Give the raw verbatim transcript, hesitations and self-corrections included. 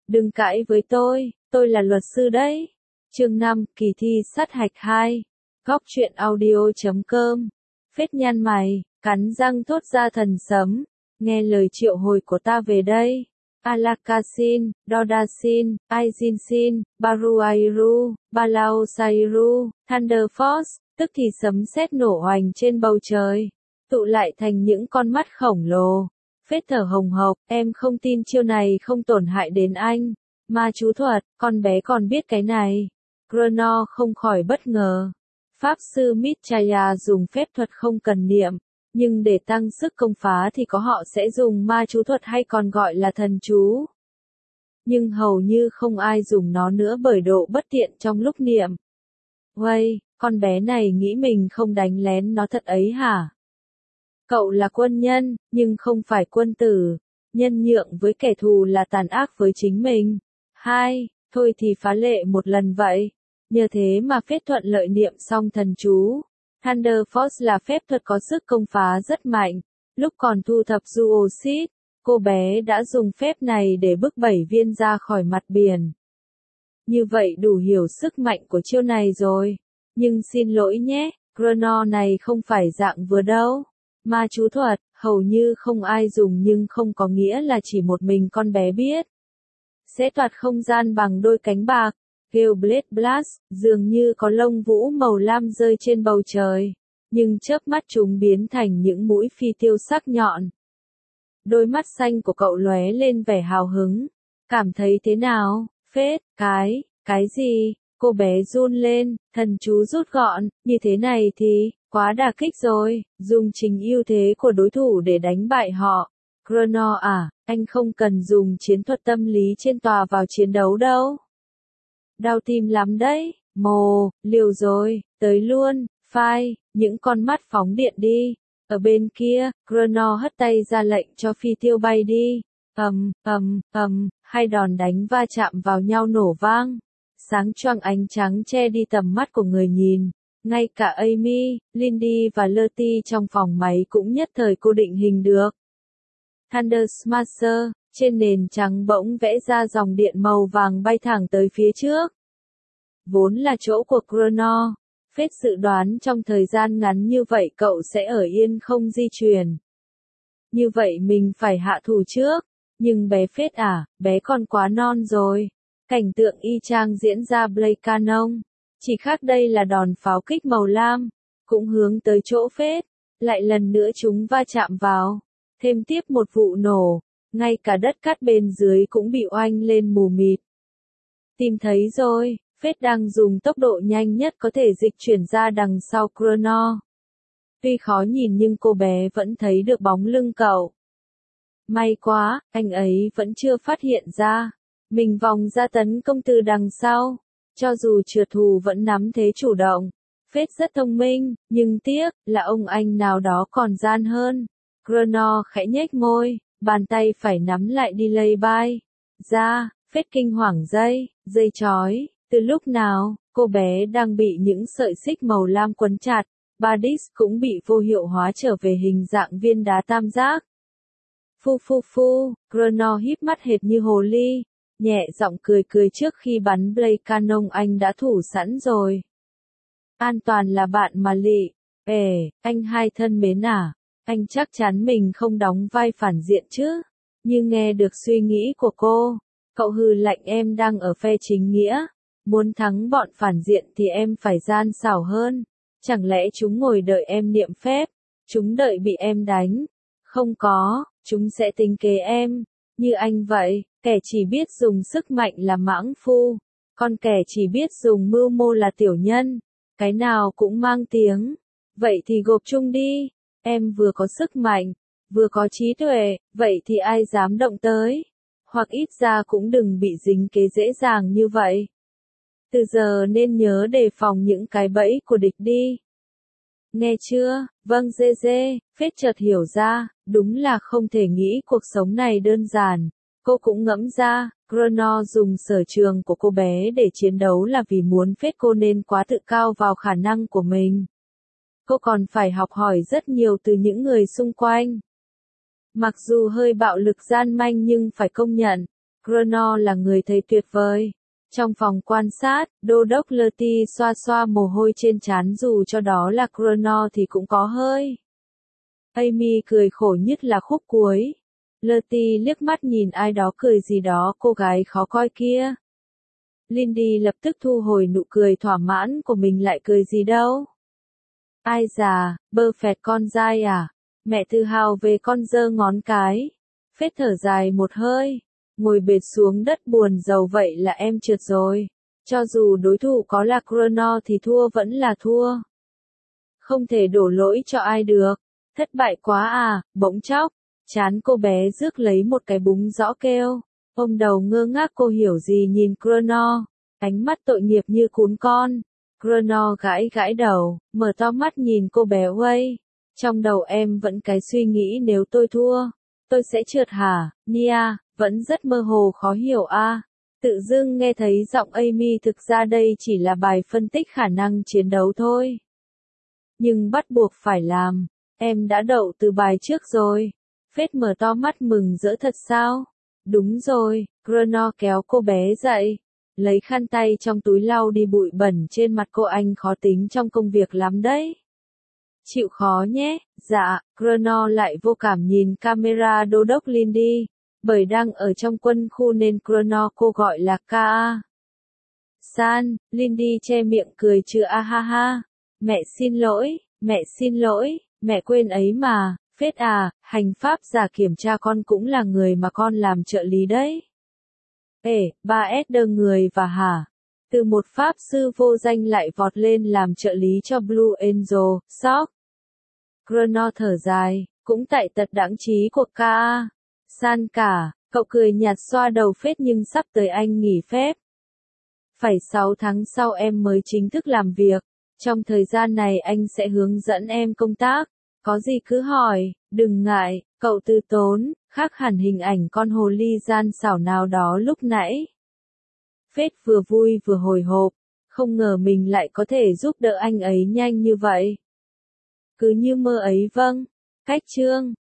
Đừng cãi với tôi, tôi là luật sư đấy. Chương năm, kỳ thi sát hạch hai. Góc truyện audio chấm com. Phết nhăn mày, cắn răng thốt ra thần sấm. Nghe lời triệu hồi của ta về đây. Alakazin, Dodasin, Aizinsin, Baruairu, Balaosairu, Thunder Force, tức thì sấm sét nổ hoành trên bầu trời, tụ lại thành những con mắt khổng lồ. Phết thở hồng hộc, em không tin chiêu này không tổn hại đến anh. Ma chú thuật, con bé còn biết cái này. Grenor không khỏi bất ngờ. Pháp sư Mitchaya dùng phép thuật không cần niệm, nhưng để tăng sức công phá thì có họ sẽ dùng ma chú thuật hay còn gọi là thần chú. Nhưng hầu như không ai dùng nó nữa bởi độ bất tiện trong lúc niệm. Uây, con bé này nghĩ mình không đánh lén nó thật ấy hả? Cậu là quân nhân, nhưng không phải quân tử. Nhân nhượng với kẻ thù là tàn ác với chính mình. Hai, thôi thì phá lệ một lần vậy. Nhờ thế mà phép thuận lợi niệm xong thần chú. Thunder Force là phép thuật có sức công phá rất mạnh. Lúc còn thu thập Duoxid, cô bé đã dùng phép này để bức bảy viên ra khỏi mặt biển. Như vậy đủ hiểu sức mạnh của chiêu này rồi. Nhưng xin lỗi nhé, Grenor này không phải dạng vừa đâu. Ma chú thuật, hầu như không ai dùng nhưng không có nghĩa là chỉ một mình con bé biết. Sẽ toạt không gian bằng đôi cánh bạc. Galeblade Blast, dường như có lông vũ màu lam rơi trên bầu trời. Nhưng chớp mắt chúng biến thành những mũi phi tiêu sắc nhọn. Đôi mắt xanh của cậu lóe lên vẻ hào hứng. Cảm thấy thế nào, Phết, cái, cái gì? Cô bé run lên, thần chú rút gọn, như thế này thì, quá đả kích rồi, dùng chính ưu thế của đối thủ để đánh bại họ. Grenor à, anh không cần dùng chiến thuật tâm lý trên tòa vào chiến đấu đâu. Đau tim lắm đấy, mồ, liều rồi, tới luôn, phai, những con mắt phóng điện đi. Ở bên kia, Grenor hất tay ra lệnh cho phi tiêu bay đi. Ầm, ầm, ầm, hai đòn đánh va chạm vào nhau nổ vang. Sáng choang ánh trắng che đi tầm mắt của người nhìn. Ngay cả Amy, Lindy và Lottie trong phòng máy cũng nhất thời cô định hình được. Thunder Smasher, trên nền trắng bỗng vẽ ra dòng điện màu vàng bay thẳng tới phía trước. Vốn là chỗ của Grenor. Phết dự đoán trong thời gian ngắn như vậy cậu sẽ ở yên không di chuyển. Như vậy mình phải hạ thủ trước. Nhưng bé Phết à, bé còn quá non rồi. Cảnh tượng y chang diễn ra Blade Cannon. Chỉ khác đây là đòn pháo kích màu lam. Cũng hướng tới chỗ Phết. Lại lần nữa chúng va chạm vào. Thêm tiếp một vụ nổ. Ngay cả đất cát bên dưới cũng bị oanh lên mù mịt. Tìm thấy rồi. Phết đang dùng tốc độ nhanh nhất có thể dịch chuyển ra đằng sau Grenor. Tuy khó nhìn nhưng cô bé vẫn thấy được bóng lưng cậu. May quá, anh ấy vẫn chưa phát hiện ra. Mình vòng ra tấn công từ đằng sau. Cho dù trượt thù vẫn nắm thế chủ động. Phết rất thông minh, nhưng tiếc là ông anh nào đó còn gian hơn. Grenor khẽ nhếch môi, bàn tay phải nắm lại delay bay. Ra, Phết kinh hoàng dây, dây chói. Từ lúc nào, cô bé đang bị những sợi xích màu lam quấn chặt, Badis cũng bị vô hiệu hóa trở về hình dạng viên đá tam giác. Phu phu phu, Grenor híp mắt hệt như hồ ly, nhẹ giọng cười cười trước khi bắn Blade Cannon anh đã thủ sẵn rồi. An toàn là bạn mà lị. Ê, anh hai thân mến à, anh chắc chắn mình không đóng vai phản diện chứ. Như nghe được suy nghĩ của cô, cậu hừ lạnh em đang ở phe chính nghĩa. Muốn thắng bọn phản diện thì em phải gian xảo hơn. Chẳng lẽ chúng ngồi đợi em niệm phép? Chúng đợi bị em đánh? Không có, chúng sẽ tính kế em. Như anh vậy, kẻ chỉ biết dùng sức mạnh là mãng phu. Còn kẻ chỉ biết dùng mưu mô là tiểu nhân. Cái nào cũng mang tiếng. Vậy thì gộp chung đi. Em vừa có sức mạnh, vừa có trí tuệ, vậy thì ai dám động tới? Hoặc ít ra cũng đừng bị dính kế dễ dàng như vậy. Từ giờ nên nhớ đề phòng những cái bẫy của địch đi. Nghe chưa? Vâng dê dê, Phết chợt hiểu ra, đúng là không thể nghĩ cuộc sống này đơn giản. Cô cũng ngẫm ra, Grenor dùng sở trường của cô bé để chiến đấu là vì muốn Phết cô nên quá tự cao vào khả năng của mình. Cô còn phải học hỏi rất nhiều từ những người xung quanh. Mặc dù hơi bạo lực gian manh nhưng phải công nhận, Crono là người thầy tuyệt vời. Trong phòng quan sát, đô đốc Lottie xoa xoa mồ hôi trên trán dù cho đó là Crono thì cũng có hơi. Amy cười khổ nhất là khúc cuối. Lottie liếc mắt nhìn ai đó cười gì đó cô gái khó coi kia. Lindy lập tức thu hồi nụ cười thỏa mãn của mình lại cười gì đâu. Ai già, bơ phẹt con dai à? Mẹ tự hào về con giơ ngón cái. Phết thở dài một hơi. Ngồi bệt xuống đất buồn rầu vậy là em trượt rồi. Cho dù đối thủ có là Crono thì thua vẫn là thua. Không thể đổ lỗi cho ai được. Thất bại quá à, bỗng chốc. Chán cô bé rước lấy một cái búng rõ kêu. Ôm đầu ngơ ngác cô hiểu gì nhìn Crono. Ánh mắt tội nghiệp như cún con. Crono gãi gãi đầu, mở to mắt nhìn cô bé Way. Trong đầu em vẫn cái suy nghĩ nếu tôi thua. Tôi sẽ trượt hả, Nia, vẫn rất mơ hồ khó hiểu a. À. Tự dưng nghe thấy giọng Amy thực ra đây chỉ là bài phân tích khả năng chiến đấu thôi. Nhưng bắt buộc phải làm, em đã đậu từ bài trước rồi. Phết mở to mắt mừng rỡ thật sao? Đúng rồi, Crono kéo cô bé dậy. Lấy khăn tay trong túi lau đi bụi bẩn trên mặt cô anh khó tính trong công việc lắm đấy. Chịu khó nhé, dạ, Crono lại vô cảm nhìn camera đô đốc Lindy. Bởi đang ở trong quân khu nên Crono cô gọi là ca. San, Lindy che miệng cười chữa a ha ha. Mẹ xin lỗi, mẹ xin lỗi, mẹ quên ấy mà, Phết à, hành pháp giả kiểm tra con cũng là người mà con làm trợ lý đấy. Ê, ba S đơ người và hả? Từ một pháp sư vô danh lại vọt lên làm trợ lý cho Blue Angel, sóc. Crono thở dài, cũng tại tật đãng trí của ca. San cả, cậu cười nhạt xoa đầu Phết nhưng sắp tới anh nghỉ phép. Phải sáu tháng sau em mới chính thức làm việc. Trong thời gian này anh sẽ hướng dẫn em công tác. Có gì cứ hỏi, đừng ngại, cậu từ tốn, khác hẳn hình ảnh con hồ ly gian xảo nào đó lúc nãy. Phết vừa vui vừa hồi hộp, không ngờ mình lại có thể giúp đỡ anh ấy nhanh như vậy. Cứ như mơ ấy vâng, cách chương.